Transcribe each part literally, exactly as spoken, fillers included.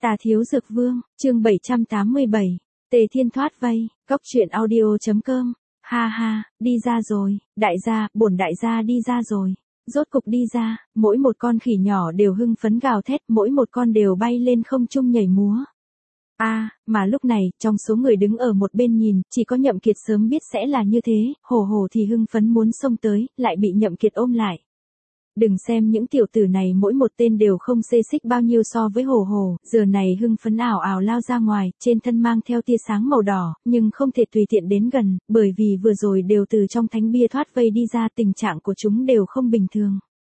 Tà Thiếu Dược Vương, chương bảy trăm tám mươi bảy, Tề Thiên thoát vây, cốc truyện audio chấm com. Ha ha, đi ra rồi, đại gia, bổn đại gia đi ra rồi. Rốt cục đi ra, mỗi một con khỉ nhỏ đều hưng phấn gào thét, mỗi một con đều bay lên không trung nhảy múa. A, à, mà lúc này, trong số người đứng ở một bên nhìn, chỉ có Nhậm Kiệt sớm biết sẽ là như thế, Hồ Hồ thì hưng phấn muốn xông tới, lại bị Nhậm Kiệt ôm lại. Đừng xem những tiểu tử này mỗi một tên đều không xê xích bao nhiêu so với Hồ Hồ, giờ này hưng phấn ảo ảo lao ra ngoài, trên thân mang theo tia sáng màu đỏ, nhưng không thể tùy tiện đến gần, bởi vì vừa rồi đều từ trong thánh bia thoát vây đi ra, tình trạng của chúng đều không bình thường.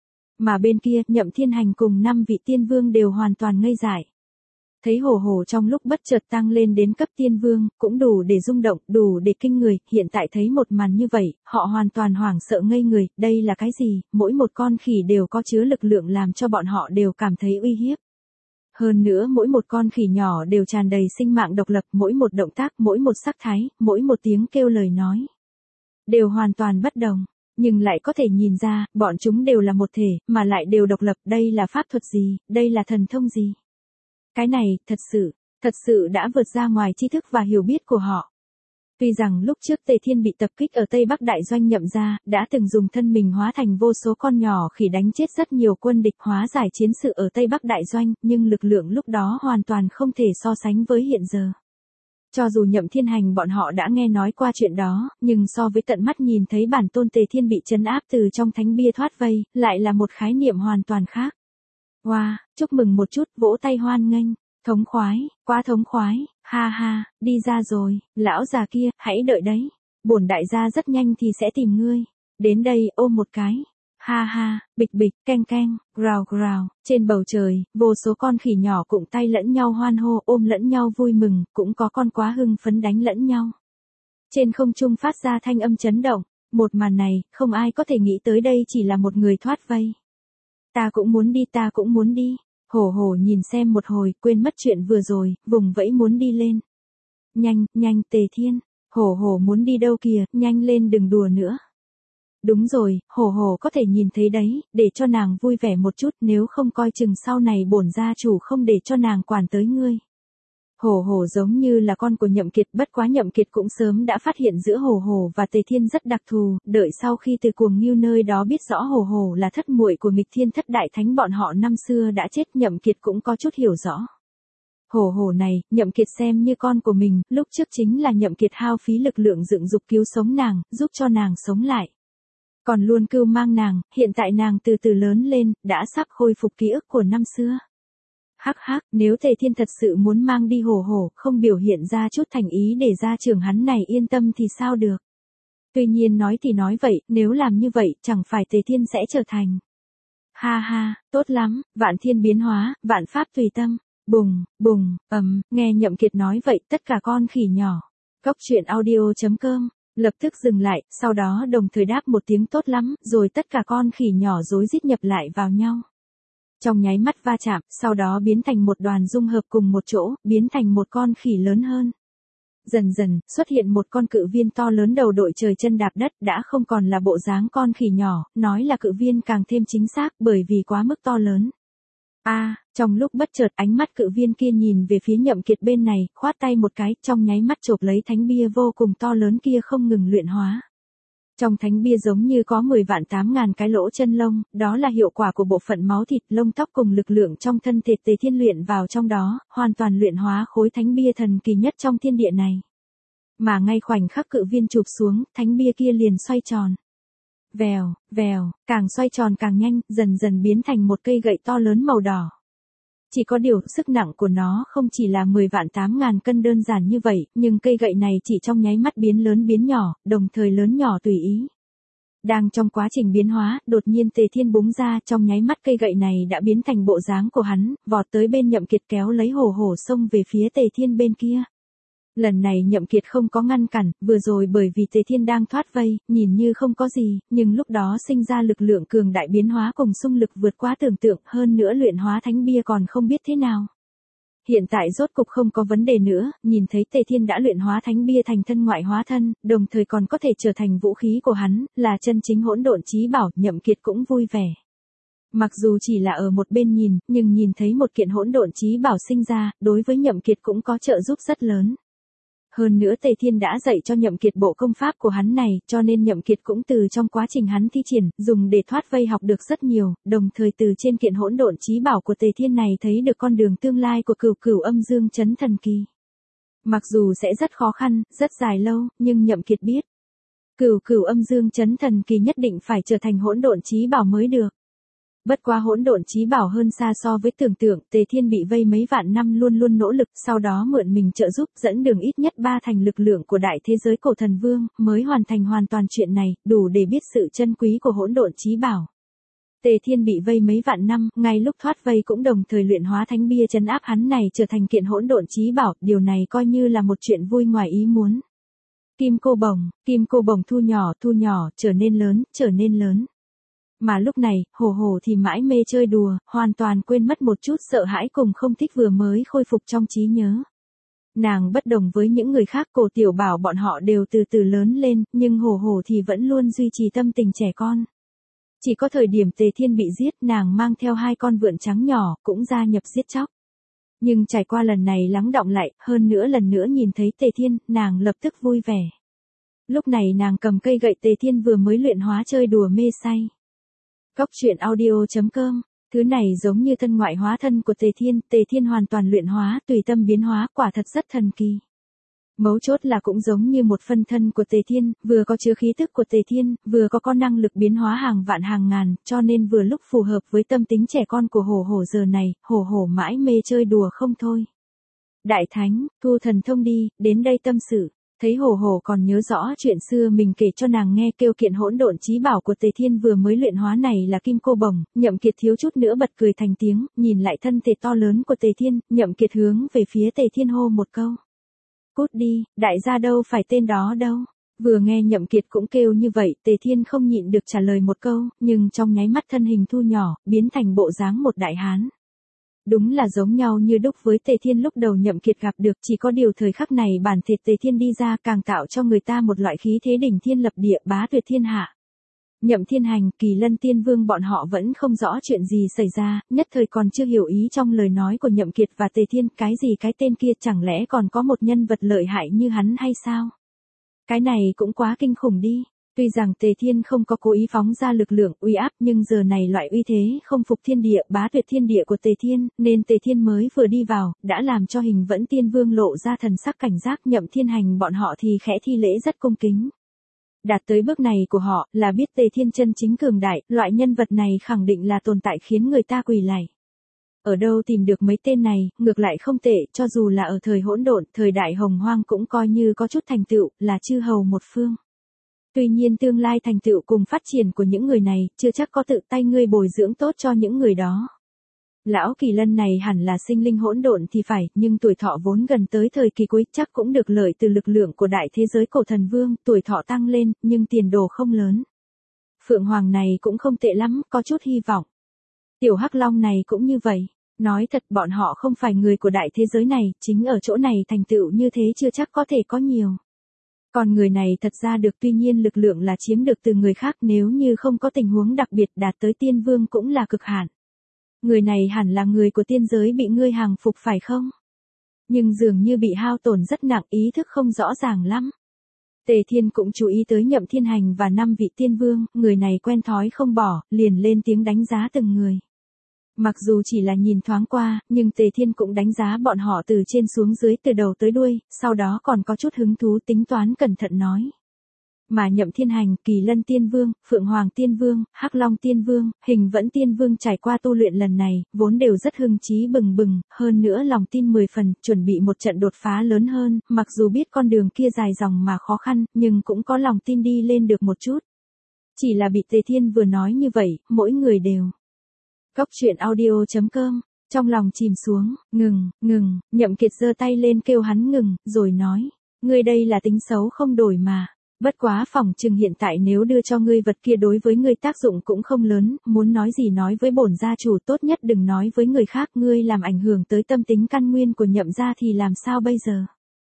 Mà bên kia, Nhậm Thiên Hành cùng năm vị tiên vương đều hoàn toàn ngây dại. Thấy Hồ Hồ trong lúc bất chợt tăng lên đến cấp tiên vương, cũng đủ để rung động, đủ để kinh người, hiện tại thấy một màn như vậy, họ hoàn toàn hoảng sợ ngây người, đây là cái gì, mỗi một con khỉ đều có chứa lực lượng làm cho bọn họ đều cảm thấy uy hiếp. Hơn nữa mỗi một con khỉ nhỏ đều tràn đầy sinh mạng độc lập, mỗi một động tác, mỗi một sắc thái, mỗi một tiếng kêu lời nói, đều hoàn toàn bất đồng. Nhưng lại có thể nhìn ra, bọn chúng đều là một thể, mà lại đều độc lập, đây là pháp thuật gì, đây là thần thông gì. Cái này, thật sự, thật sự đã vượt ra ngoài tri thức và hiểu biết của họ. Tuy rằng lúc trước Tề Thiên bị tập kích ở Tây Bắc Đại Doanh Nhậm gia, đã từng dùng thân mình hóa thành vô số con nhỏ khỉ đánh chết rất nhiều quân địch hóa giải chiến sự ở Tây Bắc Đại Doanh, nhưng lực lượng lúc đó hoàn toàn không thể so sánh với hiện giờ. Cho dù Nhậm Thiên Hành bọn họ đã nghe nói qua chuyện đó, nhưng so với tận mắt nhìn thấy bản tôn Tề Thiên bị trấn áp từ trong thánh bia thoát vây, lại là một khái niệm hoàn toàn khác. Wow, chúc mừng một chút, vỗ tay hoan nghênh, thống khoái, quá thống khoái, ha ha, đi ra rồi, lão già kia, hãy đợi đấy, bổn đại gia rất nhanh thì sẽ tìm ngươi, đến đây ôm một cái, ha ha, bịch bịch, keng keng, grào grào, trên bầu trời, vô số con khỉ nhỏ cụng tay lẫn nhau hoan hô ôm lẫn nhau vui mừng, cũng có con quá hưng phấn đánh lẫn nhau. Trên không trung phát ra thanh âm chấn động, một màn này, không ai có thể nghĩ tới đây chỉ là một người thoát vây. Ta cũng muốn đi, ta cũng muốn đi. Hổ hổ nhìn xem một hồi, quên mất chuyện vừa rồi, vùng vẫy muốn đi lên. Nhanh, nhanh, Tề Thiên. Hổ hổ muốn đi đâu kìa, nhanh lên đừng đùa nữa. Đúng rồi, hổ hổ có thể nhìn thấy đấy, để cho nàng vui vẻ một chút, nếu không coi chừng sau này bổn gia chủ không để cho nàng quản tới ngươi. Hổ hổ giống như là con của Nhậm Kiệt, bất quá Nhậm Kiệt cũng sớm đã phát hiện giữa hổ hổ và Tề Thiên rất đặc thù, đợi sau khi từ Cuồng Ngưu nơi đó biết rõ hổ hổ là thất muội của Nghịch Thiên Thất Đại Thánh bọn họ năm xưa đã chết, Nhậm Kiệt cũng có chút hiểu rõ. Hổ hổ này, Nhậm Kiệt xem như con của mình, lúc trước chính là Nhậm Kiệt hao phí lực lượng dựng dục cứu sống nàng, giúp cho nàng sống lại. Còn luôn cưu mang nàng, hiện tại nàng từ từ lớn lên, đã sắp khôi phục ký ức của năm xưa. Hắc hắc, nếu Tề Thiên thật sự muốn mang đi hổ hổ, không biểu hiện ra chút thành ý để gia trưởng hắn này yên tâm thì sao được. Tuy nhiên nói thì nói vậy, nếu làm như vậy, chẳng phải Tề Thiên sẽ trở thành. Ha ha, tốt lắm, vạn thiên biến hóa, vạn pháp tùy tâm. Bùng, bùng, ầm, nghe Nhậm Kiệt nói vậy, tất cả con khỉ nhỏ. Cốc truyện audio chấm com, lập tức dừng lại, sau đó đồng thời đáp một tiếng tốt lắm, rồi tất cả con khỉ nhỏ rối rít nhập lại vào nhau. Trong nháy mắt va chạm, sau đó biến thành một đoàn dung hợp cùng một chỗ, biến thành một con khỉ lớn hơn. Dần dần, xuất hiện một con cự viên to lớn đầu đội trời chân đạp đất, đã không còn là bộ dáng con khỉ nhỏ, nói là cự viên càng thêm chính xác bởi vì quá mức to lớn. A, à, trong lúc bất chợt ánh mắt cự viên kia nhìn về phía Nhậm Kiệt bên này, khoát tay một cái, trong nháy mắt chộp lấy thánh bia vô cùng to lớn kia không ngừng luyện hóa. Trong thánh bia giống như có mười vạn tám ngàn cái lỗ chân lông, đó là hiệu quả của bộ phận máu thịt, lông tóc cùng lực lượng trong thân thể Tề Thiên luyện vào trong đó, hoàn toàn luyện hóa khối thánh bia thần kỳ nhất trong thiên địa này. Mà ngay khoảnh khắc cự viên chụp xuống, thánh bia kia liền xoay tròn. Vèo, vèo, càng xoay tròn càng nhanh, dần dần biến thành một cây gậy to lớn màu đỏ. Chỉ có điều, sức nặng của nó không chỉ là mười vạn tám ngàn cân đơn giản như vậy, nhưng cây gậy này chỉ trong nháy mắt biến lớn biến nhỏ, đồng thời lớn nhỏ tùy ý. Đang trong quá trình biến hóa, đột nhiên Tề Thiên búng ra, trong nháy mắt cây gậy này đã biến thành bộ dáng của hắn, vọt tới bên Nhậm Kiệt kéo lấy hổ hổ xông về phía Tề Thiên bên kia. Lần này Nhậm Kiệt không có ngăn cản, vừa rồi bởi vì Tề Thiên đang thoát vây, nhìn như không có gì, nhưng lúc đó sinh ra lực lượng cường đại biến hóa cùng xung lực vượt quá tưởng tượng, hơn nữa luyện hóa thánh bia còn không biết thế nào. Hiện tại rốt cục không có vấn đề nữa, nhìn thấy Tề Thiên đã luyện hóa thánh bia thành thân ngoại hóa thân, đồng thời còn có thể trở thành vũ khí của hắn, là chân chính hỗn độn chí bảo, Nhậm Kiệt cũng vui vẻ. Mặc dù chỉ là ở một bên nhìn, nhưng nhìn thấy một kiện hỗn độn chí bảo sinh ra, đối với Nhậm Kiệt cũng có trợ giúp rất lớn. Hơn nữa Tề Thiên đã dạy cho Nhậm Kiệt bộ công pháp của hắn này, cho nên Nhậm Kiệt cũng từ trong quá trình hắn thi triển, dùng để thoát vây học được rất nhiều, đồng thời từ trên kiện hỗn độn chí bảo của Tề Thiên này thấy được con đường tương lai của Cửu Cửu Âm Dương Chấn Thần Kỳ. Mặc dù sẽ rất khó khăn, rất dài lâu, nhưng Nhậm Kiệt biết, Cửu Cửu Âm Dương Chấn Thần Kỳ nhất định phải trở thành hỗn độn chí bảo mới được. Bất quá hỗn độn chí bảo hơn xa so với tưởng tượng, Tề Thiên bị vây mấy vạn năm luôn luôn nỗ lực, sau đó mượn mình trợ giúp dẫn đường ít nhất ba thành lực lượng của đại thế giới cổ thần vương, mới hoàn thành hoàn toàn chuyện này, đủ để biết sự chân quý của hỗn độn chí bảo. Tề Thiên bị vây mấy vạn năm, ngay lúc thoát vây cũng đồng thời luyện hóa thánh bia trấn áp hắn này trở thành kiện hỗn độn chí bảo, điều này coi như là một chuyện vui ngoài ý muốn. Kim cô bồng, kim cô bồng thu nhỏ, thu nhỏ, trở nên lớn, trở nên lớn. Mà lúc này, Hổ Hổ thì mãi mê chơi đùa, hoàn toàn quên mất một chút sợ hãi cùng không thích vừa mới khôi phục trong trí nhớ. Nàng bất đồng với những người khác, Cổ Tiểu Bảo bọn họ đều từ từ lớn lên, nhưng Hổ Hổ thì vẫn luôn duy trì tâm tình trẻ con. Chỉ có thời điểm Tề Thiên bị giết, nàng mang theo hai con vượn trắng nhỏ, cũng gia nhập giết chóc. Nhưng trải qua lần này lắng đọng lại, hơn nữa lần nữa nhìn thấy Tề Thiên, nàng lập tức vui vẻ. Lúc này nàng cầm cây gậy Tề Thiên vừa mới luyện hóa chơi đùa mê say. Góc truyện audio chấm com, thứ này giống như thân ngoại hóa thân của Tề Thiên, Tề Thiên hoàn toàn luyện hóa, tùy tâm biến hóa, quả thật rất thần kỳ. Mấu chốt là cũng giống như một phân thân của Tề Thiên, vừa có chứa khí tức của Tề Thiên, vừa có có năng lực biến hóa hàng vạn hàng ngàn, cho nên vừa lúc phù hợp với tâm tính trẻ con của Hổ Hổ giờ này, Hổ Hổ mãi mê chơi đùa không thôi. Đại Thánh, thu thần thông đi, đến đây tâm sự. Thấy Hổ Hổ còn nhớ rõ chuyện xưa mình kể cho nàng nghe, kêu kiện hỗn độn chí bảo của Tề Thiên vừa mới luyện hóa này là kim cô bồng, Nhậm Kiệt thiếu chút nữa bật cười thành tiếng, nhìn lại thân thể to lớn của Tề Thiên, Nhậm Kiệt hướng về phía Tề Thiên hô một câu. Cút đi, đại gia đâu phải tên đó đâu. Vừa nghe Nhậm Kiệt cũng kêu như vậy, Tề Thiên không nhịn được trả lời một câu, nhưng trong nháy mắt thân hình thu nhỏ, biến thành bộ dáng một đại hán. Đúng là giống nhau như đúc với Tề Thiên lúc đầu Nhậm Kiệt gặp được, chỉ có điều thời khắc này bản thể Tề Thiên đi ra càng tạo cho người ta một loại khí thế đỉnh thiên lập địa, bá tuyệt thiên hạ. Nhậm Thiên Hành, Kỳ Lân Tiên Vương bọn họ vẫn không rõ chuyện gì xảy ra, nhất thời còn chưa hiểu ý trong lời nói của Nhậm Kiệt và Tề Thiên, cái gì cái tên kia chẳng lẽ còn có một nhân vật lợi hại như hắn hay sao? Cái này cũng quá kinh khủng đi. Tuy rằng Tề Thiên không có cố ý phóng ra lực lượng uy áp, nhưng giờ này loại uy thế không phục thiên địa, bá tuyệt thiên địa của Tề Thiên, nên Tề Thiên mới vừa đi vào, đã làm cho Hình Vẫn Tiên Vương lộ ra thần sắc cảnh giác. Nhậm Thiên Hành bọn họ thì khẽ thi lễ rất cung kính. Đạt tới bước này của họ, là biết Tề Thiên chân chính cường đại, loại nhân vật này khẳng định là tồn tại khiến người ta quỳ lạy. Ở đâu tìm được mấy tên này, ngược lại không tệ, cho dù là ở thời hỗn độn, thời đại hồng hoang cũng coi như có chút thành tựu, là chư hầu một phương. Tuy nhiên tương lai thành tựu cùng phát triển của những người này, chưa chắc có tự tay ngươi bồi dưỡng tốt cho những người đó. Lão Kỳ Lân này hẳn là sinh linh hỗn độn thì phải, nhưng tuổi thọ vốn gần tới thời kỳ cuối, chắc cũng được lợi từ lực lượng của đại thế giới cổ thần vương, tuổi thọ tăng lên, nhưng tiền đồ không lớn. Phượng Hoàng này cũng không tệ lắm, có chút hy vọng. Tiểu Hắc Long này cũng như vậy. Nói thật bọn họ không phải người của đại thế giới này, chính ở chỗ này thành tựu như thế chưa chắc có thể có nhiều. Còn người này thật ra được, tuy nhiên lực lượng là chiếm được từ người khác, nếu như không có tình huống đặc biệt đạt tới tiên vương cũng là cực hạn. Người này hẳn là người của tiên giới bị ngươi hàng phục phải không? Nhưng dường như bị hao tổn rất nặng, ý thức không rõ ràng lắm. Tề Thiên cũng chú ý tới Nhậm Thiên Hành và năm vị tiên vương, người này quen thói không bỏ, liền lên tiếng đánh giá từng người. Mặc dù chỉ là nhìn thoáng qua, nhưng Tề Thiên cũng đánh giá bọn họ từ trên xuống dưới, từ đầu tới đuôi, sau đó còn có chút hứng thú tính toán cẩn thận nói. Mà Nhậm Thiên Hành, Kỳ Lân Tiên Vương, Phượng Hoàng Tiên Vương, Hắc Long Tiên Vương, Hình Vẫn Tiên Vương trải qua tu luyện lần này, vốn đều rất hưng trí bừng bừng, hơn nữa lòng tin mười phần, chuẩn bị một trận đột phá lớn hơn, mặc dù biết con đường kia dài dòng mà khó khăn, nhưng cũng có lòng tin đi lên được một chút. Chỉ là bị Tề Thiên vừa nói như vậy, mỗi người đều. Góc truyện audio chấm com, trong lòng chìm xuống, ngừng, ngừng, Nhậm Kiệt giơ tay lên kêu hắn ngừng, rồi nói, ngươi đây là tính xấu không đổi mà. Bất quá phỏng chừng hiện tại nếu đưa cho ngươi vật kia đối với ngươi tác dụng cũng không lớn, muốn nói gì nói với bổn gia chủ, tốt nhất đừng nói với người khác, ngươi làm ảnh hưởng tới tâm tính căn nguyên của Nhậm gia thì làm sao bây giờ?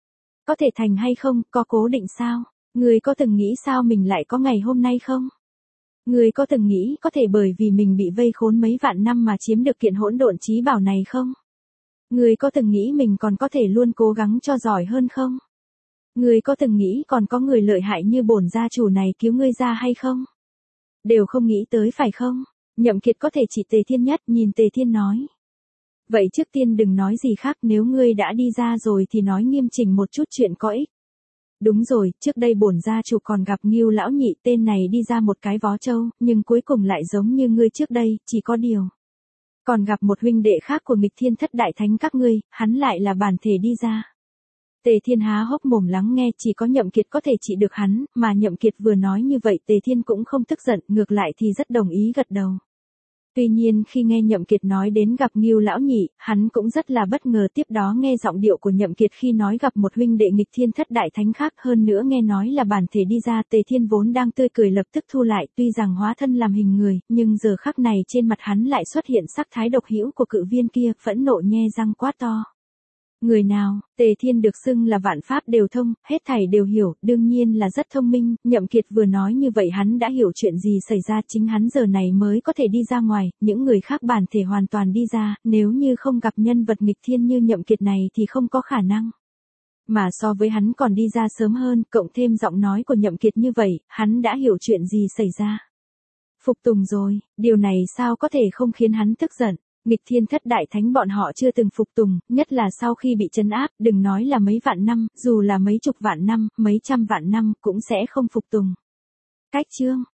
Có thể thành hay không, có cố định sao? Ngươi có từng nghĩ sao mình lại có ngày hôm nay không? Ngươi có từng nghĩ có thể bởi vì mình bị vây khốn mấy vạn năm mà chiếm được kiện hỗn độn chí bảo này không? Ngươi có từng nghĩ mình còn có thể luôn cố gắng cho giỏi hơn không? Ngươi có từng nghĩ còn có người lợi hại như bổn gia chủ này cứu ngươi ra hay không? Đều không nghĩ tới phải không? Nhậm Kiệt có thể chỉ Tề Thiên nhất nhìn Tề Thiên nói. Vậy trước tiên đừng nói gì khác, nếu ngươi đã đi ra rồi thì nói nghiêm chỉnh một chút chuyện có ích. Đúng rồi, trước đây bổn gia chủ còn gặp Ngưu lão nhị, tên này đi ra một cái vó trâu, nhưng cuối cùng lại giống như ngươi trước đây, chỉ có điều. Còn gặp một huynh đệ khác của nghịch thiên thất đại thánh các ngươi, hắn lại là bản thể đi ra. Tề Thiên há hốc mồm lắng nghe, chỉ có Nhậm Kiệt có thể trị được hắn, mà Nhậm Kiệt vừa nói như vậy Tề Thiên cũng không tức giận, ngược lại thì rất đồng ý gật đầu. Tuy nhiên khi nghe Nhậm Kiệt nói đến gặp Ngưu lão nhị, hắn cũng rất là bất ngờ, tiếp đó nghe giọng điệu của Nhậm Kiệt khi nói gặp một huynh đệ nghịch thiên thất đại thánh khác, hơn nữa nghe nói là bản thể đi ra, Tề Thiên vốn đang tươi cười lập tức thu lại, tuy rằng hóa thân làm hình người, nhưng giờ khắc này trên mặt hắn lại xuất hiện sắc thái độc hữu của cự viên kia, phẫn nộ nhe răng quát to. Người nào? Tề Thiên được xưng là vạn pháp đều thông, hết thảy đều hiểu, đương nhiên là rất thông minh, Nhậm Kiệt vừa nói như vậy hắn đã hiểu chuyện gì xảy ra, chính hắn giờ này mới có thể đi ra ngoài, những người khác bản thể hoàn toàn đi ra, nếu như không gặp nhân vật nghịch thiên như Nhậm Kiệt này thì không có khả năng. Mà so với hắn còn đi ra sớm hơn, cộng thêm giọng nói của Nhậm Kiệt như vậy, hắn đã hiểu chuyện gì xảy ra. Phục tùng rồi, điều này sao có thể không khiến hắn tức giận. Nghịch thiên thất đại thánh bọn họ chưa từng phục tùng, nhất là sau khi bị trấn áp, đừng nói là mấy vạn năm, dù là mấy chục vạn năm, mấy trăm vạn năm, cũng sẽ không phục tùng. Cách chương